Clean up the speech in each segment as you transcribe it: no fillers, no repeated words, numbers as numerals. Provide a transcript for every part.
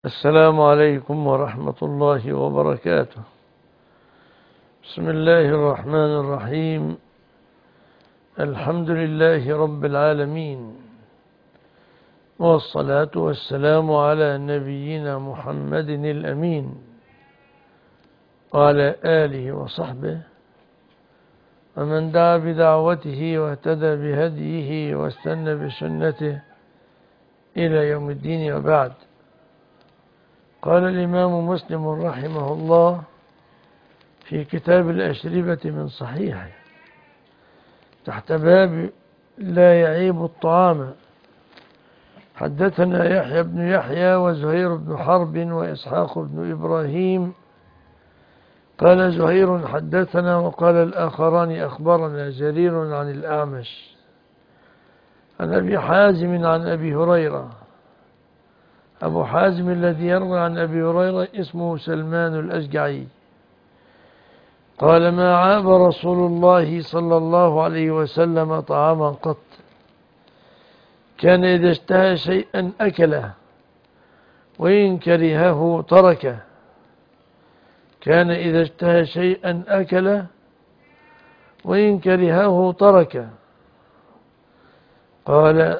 السلام عليكم ورحمة الله وبركاته. بسم الله الرحمن الرحيم. الحمد لله رب العالمين، والصلاة والسلام على نبينا محمد الأمين وعلى آله وصحبه ومن دعا بدعوته واهتدى بهديه واستنى بسنته إلى يوم الدين، وبعد. قال الإمام مسلم رحمه الله في كتاب الأشربة من صحيحه تحت باب لا يعيب الطعام: حدثنا يحيى بن يحيى وزهير بن حرب وإسحاق بن إبراهيم. قال زهير حدثنا، وقال الآخران أخبرنا جرير عن الأعمش عن أبي حازم عن أبي هريرة. أبو حازم الذي يروي عن أبي هريرة اسمه سلمان الأشجعي. قال: ما عاب رسول الله صلى الله عليه وسلم طعاما قط، كان إذا اشتهى شيئا أكله وإن كرهه تركه. كان إذا اشتهى شيئا أكله وإن كرهه تركه. قال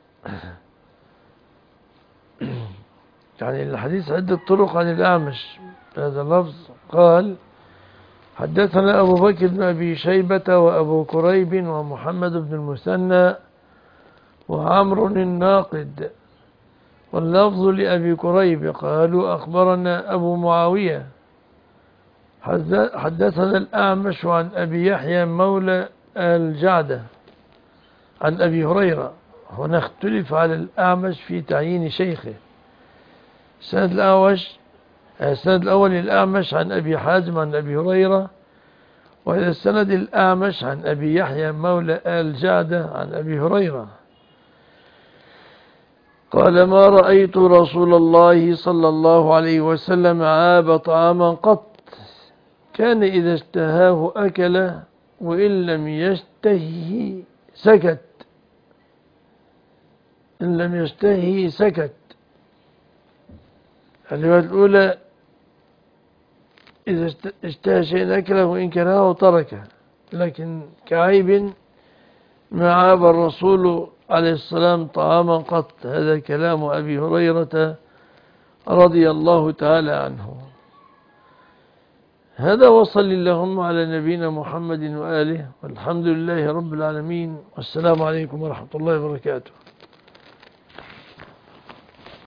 يعني الحديث عدة طرق عن الأعمش هذا اللفظ. قال: حدثنا أبو بكر بن أبي شيبة وأبو كريب ومحمد بن المثنى وعمر الناقد، واللفظ لأبي كريب. قالوا: أخبرنا أبو معاوية حدثنا الأعمش عن أبي يحيى مولى الجعدة عن أبي هريرة. هنا اختلف على الأعمش في تعيين شيخه. السند الأول للأعمش عن أبي حازم عن أبي هريرة، وإلى السند الأعمش عن أبي يحيى مولى الجعدة عن أبي هريرة. قال: ما رأيت رسول الله صلى الله عليه وسلم عاب طعاما قط، كان إذا اشتهاه أكل وإن لم يشتهه سكت. إن لم يشتهه سكت. الرواية الأولى: إذا اشتهى شيئا أكله وإن كرهه تركه. لكن كعيب: ما عاب الرسول عليه السلام طعاما قط. هذا كلام أبي هريرة رضي الله تعالى عنه. هذا، وصل اللهم على نبينا محمد وآله، والحمد لله رب العالمين، والسلام عليكم ورحمة الله وبركاته.